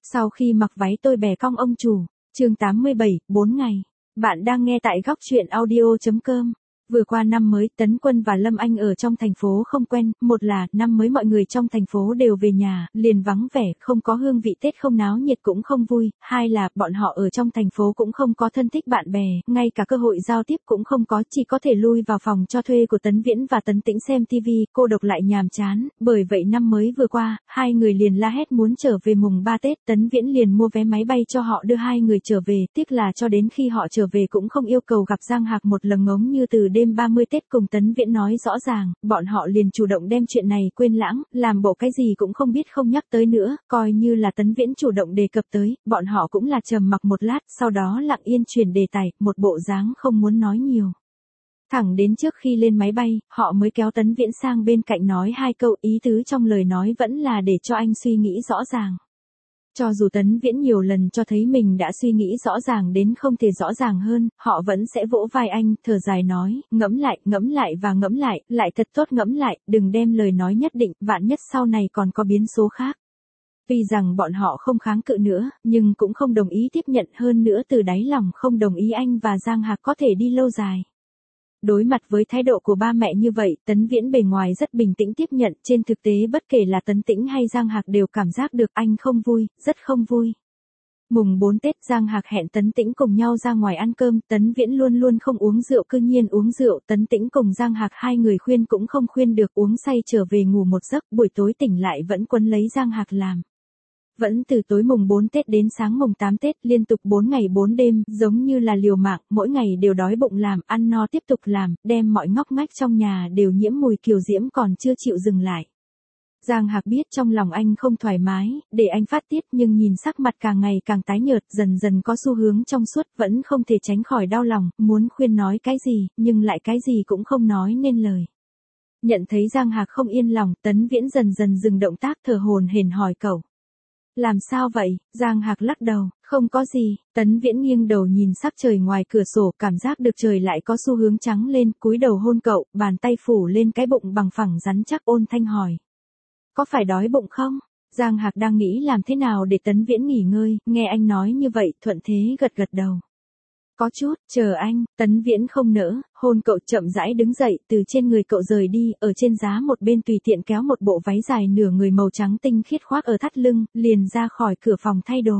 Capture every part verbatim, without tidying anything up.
Sau khi mặc váy tôi bè cong ông chủ, chương tám mươi bảy, bốn ngày. Bạn đang nghe tại góc truyện audio chấm com. Vừa qua năm mới, Tấn Quân và Lâm Anh ở trong thành phố không quen, một là năm mới mọi người trong thành phố đều về nhà, liền vắng vẻ, không có hương vị Tết, không náo nhiệt cũng không vui, hai là bọn họ ở trong thành phố cũng không có thân thích bạn bè, ngay cả cơ hội giao tiếp cũng không có, chỉ có thể lui vào phòng cho thuê của Tấn Viễn và Tấn Tĩnh xem tivi, cô độc lại nhàm chán, bởi vậy năm mới vừa qua, hai người liền la hét muốn trở về mùng ba Tết, Tấn Viễn liền mua vé máy bay cho họ đưa hai người trở về, tiếc là cho đến khi họ trở về cũng không yêu cầu gặp Giang Hạc một lần ngống như từ đêm ba mươi Tết cùng Tấn Viễn nói rõ ràng, bọn họ liền chủ động đem chuyện này quên lãng, làm bộ cái gì cũng không biết không nhắc tới nữa, coi như là Tấn Viễn chủ động đề cập tới, bọn họ cũng là trầm mặc một lát, sau đó lặng yên chuyển đề tài, một bộ dáng không muốn nói nhiều. Thẳng đến trước khi lên máy bay, họ mới kéo Tấn Viễn sang bên cạnh nói hai câu, ý tứ trong lời nói vẫn là để cho anh suy nghĩ rõ ràng. Cho dù Tấn Viễn nhiều lần cho thấy mình đã suy nghĩ rõ ràng đến không thể rõ ràng hơn, họ vẫn sẽ vỗ vai anh, thở dài nói, ngẫm lại, ngẫm lại và ngẫm lại, lại thật tốt ngẫm lại, đừng đem lời nói nhất định, vạn nhất sau này còn có biến số khác. Vì rằng bọn họ không kháng cự nữa, nhưng cũng không đồng ý tiếp nhận, hơn nữa từ đáy lòng không đồng ý anh và Giang Hạc có thể đi lâu dài. Đối mặt với thái độ của ba mẹ như vậy, Tấn Viễn bề ngoài rất bình tĩnh tiếp nhận, trên thực tế bất kể là Tấn Tĩnh hay Giang Hạc đều cảm giác được anh không vui, rất không vui. Mùng bốn Tết, Giang Hạc hẹn Tấn Tĩnh cùng nhau ra ngoài ăn cơm, Tấn Viễn luôn luôn không uống rượu, cư nhiên uống rượu, Tấn Tĩnh cùng Giang Hạc hai người khuyên cũng không khuyên được, uống say trở về ngủ một giấc, buổi tối tỉnh lại vẫn quấn lấy Giang Hạc làm. Vẫn từ tối mùng bốn Tết đến sáng mùng tám Tết, liên tục bốn ngày bốn đêm, giống như là liều mạng, mỗi ngày đều đói bụng làm, ăn no tiếp tục làm, đem mọi ngóc ngách trong nhà đều nhiễm mùi kiều diễm còn chưa chịu dừng lại. Giang Hạc biết trong lòng anh không thoải mái, để anh phát tiết nhưng nhìn sắc mặt càng ngày càng tái nhợt, dần dần có xu hướng trong suốt, vẫn không thể tránh khỏi đau lòng, muốn khuyên nói cái gì, nhưng lại cái gì cũng không nói nên lời. Nhận thấy Giang Hạc không yên lòng, Tấn Viễn dần dần dừng động tác, thở hổn hển hỏi cậu. Làm sao vậy? Giang Hạc lắc đầu, không có gì. Tấn Viễn nghiêng đầu nhìn sắc trời ngoài cửa sổ, cảm giác được trời lại có xu hướng trắng lên, cúi đầu hôn cậu, bàn tay phủ lên cái bụng bằng phẳng rắn chắc, ôn thanh hỏi. Có phải đói bụng không? Giang Hạc đang nghĩ làm thế nào để Tấn Viễn nghỉ ngơi, nghe anh nói như vậy, thuận thế gật gật đầu. Có chút, chờ anh, Tấn Viễn không nỡ, hôn cậu chậm rãi đứng dậy, từ trên người cậu rời đi, ở trên giá một bên tùy tiện kéo một bộ váy dài nửa người màu trắng tinh khiết khoác ở thắt lưng, liền ra khỏi cửa phòng thay đồ.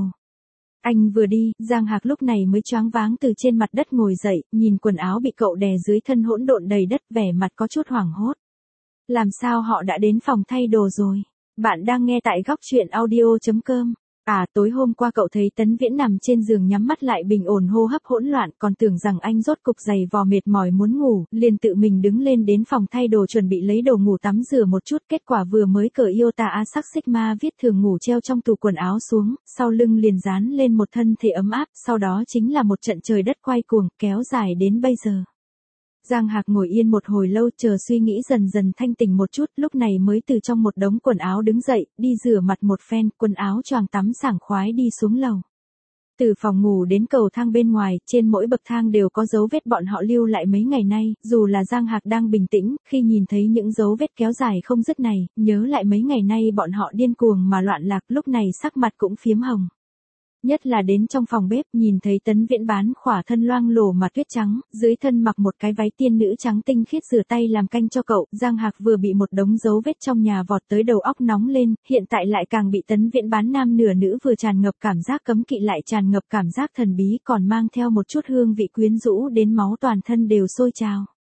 Anh vừa đi, Giang Hạc lúc này mới choáng váng từ trên mặt đất ngồi dậy, nhìn quần áo bị cậu đè dưới thân hỗn độn đầy đất, vẻ mặt có chút hoảng hốt. Làm sao họ đã đến phòng thay đồ rồi? Bạn đang nghe tại góc truyện audio chấm com. À, tối hôm qua cậu thấy Tấn Viễn nằm trên giường nhắm mắt lại bình ổn, hô hấp hỗn loạn, còn tưởng rằng anh rốt cục giày vò mệt mỏi muốn ngủ, liền tự mình đứng lên đến phòng thay đồ chuẩn bị lấy đồ ngủ tắm rửa một chút, kết quả vừa mới cởi Iota A sắc Sigma viết thường ngủ treo trong tủ quần áo xuống, sau lưng liền dán lên một thân thể ấm áp, sau đó chính là một trận trời đất quay cuồng, kéo dài đến bây giờ. Giang Hạc ngồi yên một hồi lâu, chờ suy nghĩ dần dần thanh tỉnh một chút, lúc này mới từ trong một đống quần áo đứng dậy, đi rửa mặt một phen, quần áo choàng tắm sảng khoái đi xuống lầu. Từ phòng ngủ đến cầu thang bên ngoài, trên mỗi bậc thang đều có dấu vết bọn họ lưu lại mấy ngày nay, dù là Giang Hạc đang bình tĩnh, khi nhìn thấy những dấu vết kéo dài không dứt này, nhớ lại mấy ngày nay bọn họ điên cuồng mà loạn lạc, lúc này sắc mặt cũng phiếm hồng. Nhất là đến trong phòng bếp, nhìn thấy Tấn Viễn bán khỏa thân loang lổ mà tuyết trắng, dưới thân mặc một cái váy tiên nữ trắng tinh khiết rửa tay làm canh cho cậu, Giang Hạc vừa bị một đống dấu vết trong nhà vọt tới đầu óc nóng lên, hiện tại lại càng bị Tấn Viễn bán nam nửa nữ vừa tràn ngập cảm giác cấm kỵ lại tràn ngập cảm giác thần bí, còn mang theo một chút hương vị quyến rũ đến máu toàn thân đều sôi trào.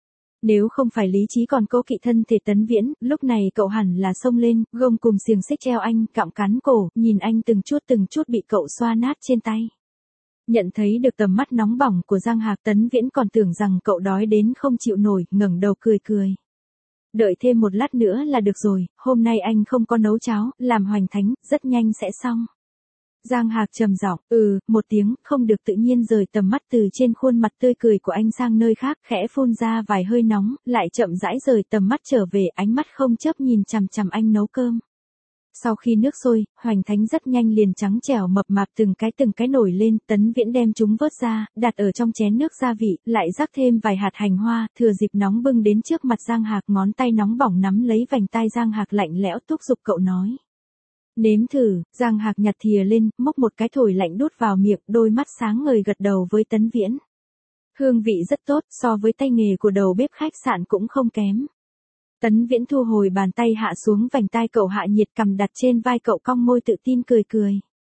Nếu không phải lý trí còn cố kỵ thân thể Tấn Viễn, lúc này cậu hẳn là xông lên, gông cùng xiềng xích treo anh, cạm cắn cổ, nhìn anh từng chút từng chút bị cậu xoa nát trên tay. Nhận thấy được tầm mắt nóng bỏng của Giang Hạc, Tấn Viễn còn tưởng rằng cậu đói đến không chịu nổi, ngẩng đầu cười cười. Đợi thêm một lát nữa là được rồi, hôm nay anh không có nấu cháo, làm hoành thánh, rất nhanh sẽ xong. Giang Hạc trầm giọng, ừ, một tiếng, không được tự nhiên rời tầm mắt từ trên khuôn mặt tươi cười của anh sang nơi khác, khẽ phun ra vài hơi nóng, lại chậm rãi rời tầm mắt trở về, ánh mắt không chớp nhìn chằm chằm anh nấu cơm. Sau khi nước sôi, hoành thánh rất nhanh liền trắng trẻo mập mạp từng cái từng cái nổi lên, Tấn Viễn đem chúng vớt ra, đặt ở trong chén nước gia vị, lại rắc thêm vài hạt hành hoa, thừa dịp nóng bưng đến trước mặt Giang Hạc, ngón tay nóng bỏng nắm lấy vành tai Giang Hạc lạnh lẽo thúc giục cậu nói. Nếm thử, Giang Hạc nhặt thìa lên, móc một cái thổi lạnh đút vào miệng, đôi mắt sáng ngời gật đầu với Tấn Viễn. Hương vị rất tốt, so với tay nghề của đầu bếp khách sạn cũng không kém. Tấn Viễn thu hồi bàn tay hạ xuống vành tai cậu, hạ nhiệt cầm đặt trên vai cậu, cong môi tự tin cười cười.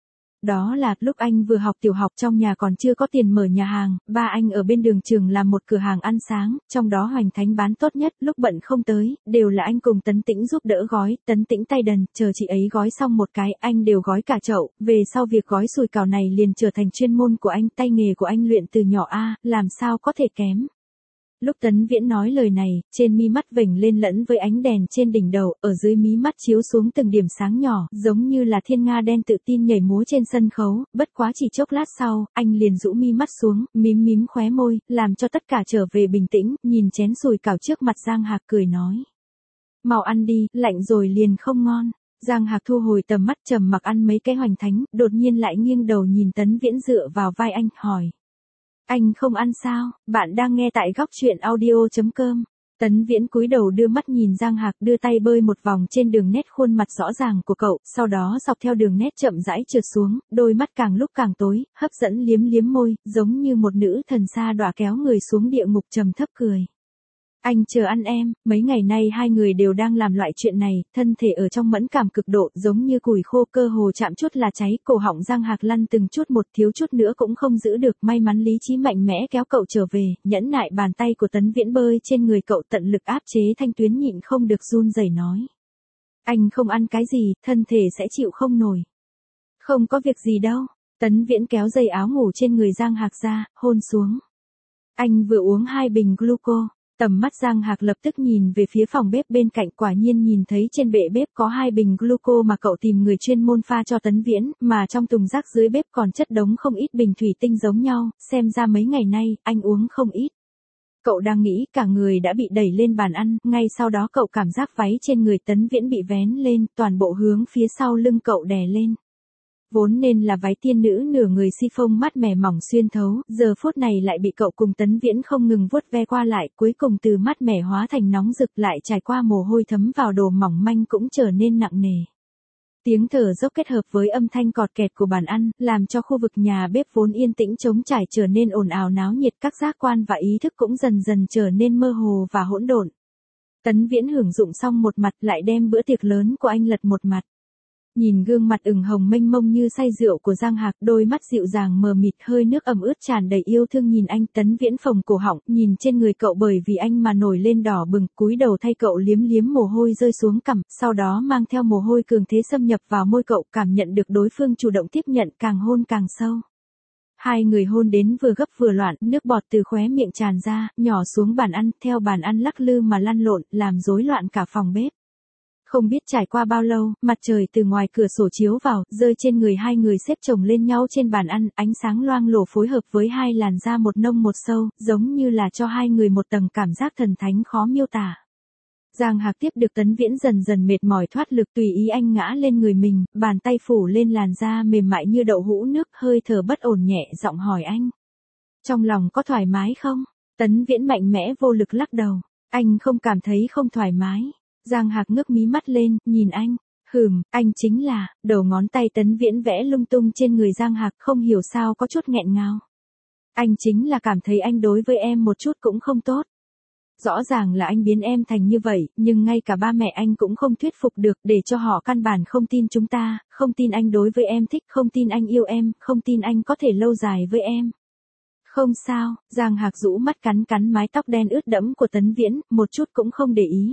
Đó là lúc anh vừa học tiểu học, trong nhà còn chưa có tiền mở nhà hàng, ba anh ở bên đường trường làm một cửa hàng ăn sáng, trong đó Hoành Thánh bán tốt nhất, lúc bận không tới, đều là anh cùng Tấn Tĩnh giúp đỡ gói, Tấn Tĩnh tay đần, chờ chị ấy gói xong một cái, anh đều gói cả chậu, về sau việc gói sùi cảo này liền trở thành chuyên môn của anh, tay nghề của anh luyện từ nhỏ a, làm sao có thể kém. Lúc Tấn Viễn nói lời này, trên mi mắt vểnh lên lẫn với ánh đèn trên đỉnh đầu, ở dưới mí mắt chiếu xuống từng điểm sáng nhỏ, giống như là thiên nga đen tự tin nhảy múa trên sân khấu, bất quá chỉ chốc lát sau, anh liền rũ mi mắt xuống, mím mím khóe môi, làm cho tất cả trở về bình tĩnh, nhìn chén sùi cảo trước mặt Giang Hạc cười nói. Mau ăn đi, lạnh rồi liền không ngon. Giang Hạc thu hồi tầm mắt trầm mặc ăn mấy cái Hoành Thánh, đột nhiên lại nghiêng đầu nhìn Tấn Viễn dựa vào vai anh, hỏi. Anh không ăn sao? Bạn đang nghe tại góc chuyện audio chấm com. Tấn Viễn cúi đầu đưa mắt nhìn Giang Hạc, đưa tay bơi một vòng trên đường nét khuôn mặt rõ ràng của cậu, sau đó dọc theo đường nét chậm rãi trượt xuống, đôi mắt càng lúc càng tối, hấp dẫn liếm liếm môi, giống như một nữ thần sa đọa kéo người xuống địa ngục, trầm thấp cười. Anh chờ ăn em, mấy ngày nay hai người đều đang làm loại chuyện này, thân thể ở trong mẫn cảm cực độ, giống như củi khô, cơ hồ chạm chút là cháy, cổ họng Giang Hạc lăn từng chút một, thiếu chút nữa cũng không giữ được, may mắn lý trí mạnh mẽ kéo cậu trở về, nhẫn nại bàn tay của Tấn Viễn bơi trên người cậu, tận lực áp chế thanh tuyến nhịn không được run rẩy nói. Anh không ăn cái gì, thân thể sẽ chịu không nổi. Không có việc gì đâu. Tấn Viễn kéo dây áo ngủ trên người Giang Hạc ra, hôn xuống. Anh vừa uống hai bình gluco. Tầm mắt Giang Hạc lập tức nhìn về phía phòng bếp bên cạnh, quả nhiên nhìn thấy trên bệ bếp có hai bình gluco mà cậu tìm người chuyên môn pha cho Tấn Viễn, mà trong thùng rác dưới bếp còn chất đống không ít bình thủy tinh giống nhau, xem ra mấy ngày nay, anh uống không ít. Cậu đang nghĩ, cả người đã bị đẩy lên bàn ăn, ngay sau đó cậu cảm giác váy trên người Tấn Viễn bị vén lên, toàn bộ hướng phía sau lưng cậu đè lên. Vốn nên là váy tiên nữ nửa người si phông mát mẻ mỏng xuyên thấu, giờ phút này lại bị cậu cùng Tấn Viễn không ngừng vuốt ve qua lại, cuối cùng từ mát mẻ hóa thành nóng rực, lại trải qua mồ hôi thấm vào đồ mỏng manh cũng trở nên nặng nề. Tiếng thở dốc kết hợp với âm thanh cọt kẹt của bàn ăn, làm cho khu vực nhà bếp vốn yên tĩnh trống trải trở nên ồn ào náo nhiệt, các giác quan và ý thức cũng dần dần trở nên mơ hồ và hỗn độn. Tấn Viễn hưởng dụng xong một mặt, lại đem bữa tiệc lớn của anh lật một mặt. Nhìn gương mặt ửng hồng mênh mông như say rượu của Giang Hạc, đôi mắt dịu dàng mờ mịt, hơi nước ẩm ướt tràn đầy yêu thương nhìn anh. Tấn Viễn phồng cổ họng, nhìn trên người cậu bởi vì anh mà nổi lên đỏ bừng, cúi đầu thay cậu liếm liếm mồ hôi rơi xuống cằm, sau đó mang theo mồ hôi cường thế xâm nhập vào môi cậu, cảm nhận được đối phương chủ động tiếp nhận, càng hôn càng sâu. Hai người hôn đến vừa gấp vừa loạn, nước bọt từ khóe miệng tràn ra, nhỏ xuống bàn ăn, theo bàn ăn lắc lư mà lăn lộn, làm rối loạn cả phòng bếp. Không biết trải qua bao lâu, mặt trời từ ngoài cửa sổ chiếu vào, rơi trên người hai người xếp chồng lên nhau trên bàn ăn, ánh sáng loang lổ phối hợp với hai làn da một nông một sâu, giống như là cho hai người một tầng cảm giác thần thánh khó miêu tả. Giang Hạc tiếp được Tấn Viễn dần dần mệt mỏi thoát lực, tùy ý anh ngã lên người mình, bàn tay phủ lên làn da mềm mại như đậu hũ nước, hơi thở bất ổn nhẹ giọng hỏi anh. Trong lòng có thoải mái không? Tấn Viễn mạnh mẽ vô lực lắc đầu. Anh không cảm thấy không thoải mái. Giang Hạc ngước mí mắt lên, nhìn anh. Hừm, anh chính là, đầu ngón tay Tấn Viễn vẽ lung tung trên người Giang Hạc, không hiểu sao có chút nghẹn ngào. Anh chính là cảm thấy anh đối với em một chút cũng không tốt. Rõ ràng là anh biến em thành như vậy, nhưng ngay cả ba mẹ anh cũng không thuyết phục được, để cho họ căn bản không tin chúng ta, không tin anh đối với em thích, không tin anh yêu em, không tin anh có thể lâu dài với em. Không sao, Giang Hạc rũ mắt cắn cắn mái tóc đen ướt đẫm của Tấn Viễn, một chút cũng không để ý.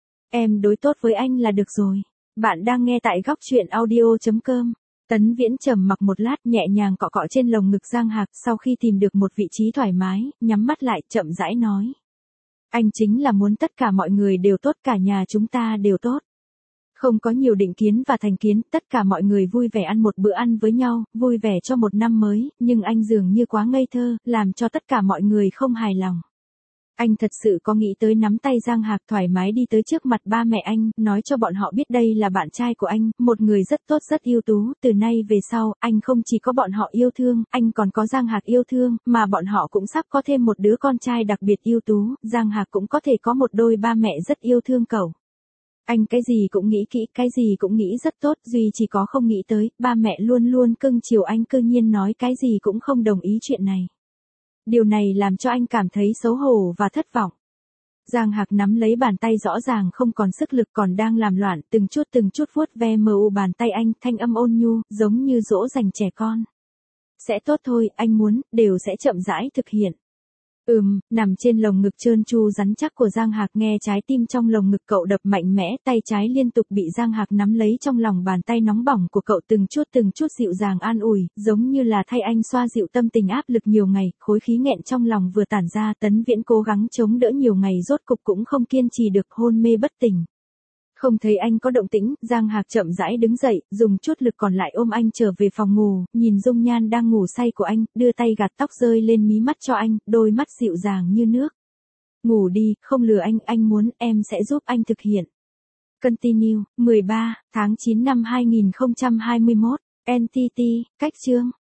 Em đối tốt với anh là được rồi. Bạn đang nghe tại góc chuyện audio chấm com. Tấn Viễn trầm mặc một lát, nhẹ nhàng cọ cọ trên lồng ngực Giang Hạc, sau khi tìm được một vị trí thoải mái, nhắm mắt lại, chậm rãi nói. Anh chính là muốn tất cả mọi người đều tốt, cả nhà chúng ta đều tốt. Không có nhiều định kiến và thành kiến, tất cả mọi người vui vẻ ăn một bữa ăn với nhau, vui vẻ cho một năm mới, nhưng anh dường như quá ngây thơ, làm cho tất cả mọi người không hài lòng. Anh thật sự có nghĩ tới nắm tay Giang Hạc thoải mái đi tới trước mặt ba mẹ anh, nói cho bọn họ biết đây là bạn trai của anh, một người rất tốt rất ưu tú, từ nay về sau, anh không chỉ có bọn họ yêu thương, anh còn có Giang Hạc yêu thương, mà bọn họ cũng sắp có thêm một đứa con trai đặc biệt ưu tú, Giang Hạc cũng có thể có một đôi ba mẹ rất yêu thương cậu. Anh cái gì cũng nghĩ kỹ, cái gì cũng nghĩ rất tốt, duy chỉ có không nghĩ tới, ba mẹ luôn luôn cưng chiều anh cư nhiên nói cái gì cũng không đồng ý chuyện này. Điều này làm cho anh cảm thấy xấu hổ và thất vọng. Giang Hạc nắm lấy bàn tay rõ ràng không còn sức lực còn đang làm loạn, từng chút từng chút vuốt ve mờ u bàn tay anh, thanh âm ôn nhu, giống như dỗ dành trẻ con. Sẽ tốt thôi, anh muốn, đều sẽ chậm rãi thực hiện. Ừm, nằm trên lồng ngực trơn tru rắn chắc của Giang Hạc nghe trái tim trong lồng ngực cậu đập mạnh mẽ, tay trái liên tục bị Giang Hạc nắm lấy trong lòng bàn tay nóng bỏng của cậu từng chút từng chút dịu dàng an ủi, giống như là thay anh xoa dịu tâm tình áp lực nhiều ngày, khối khí nghẹn trong lòng vừa tản ra, Tấn Viễn cố gắng chống đỡ nhiều ngày rốt cục cũng không kiên trì được hôn mê bất tỉnh. Không thấy anh có động tĩnh, Giang Hạc chậm rãi đứng dậy, dùng chút lực còn lại ôm anh trở về phòng ngủ, nhìn dung nhan đang ngủ say của anh, đưa tay gạt tóc rơi lên mí mắt cho anh, đôi mắt dịu dàng như nước. Ngủ đi, không lừa anh, anh muốn, em sẽ giúp anh thực hiện. Continue, mười ba tháng chín năm hai nghìn không trăm hai mươi mốt, en tê tê, cách chương.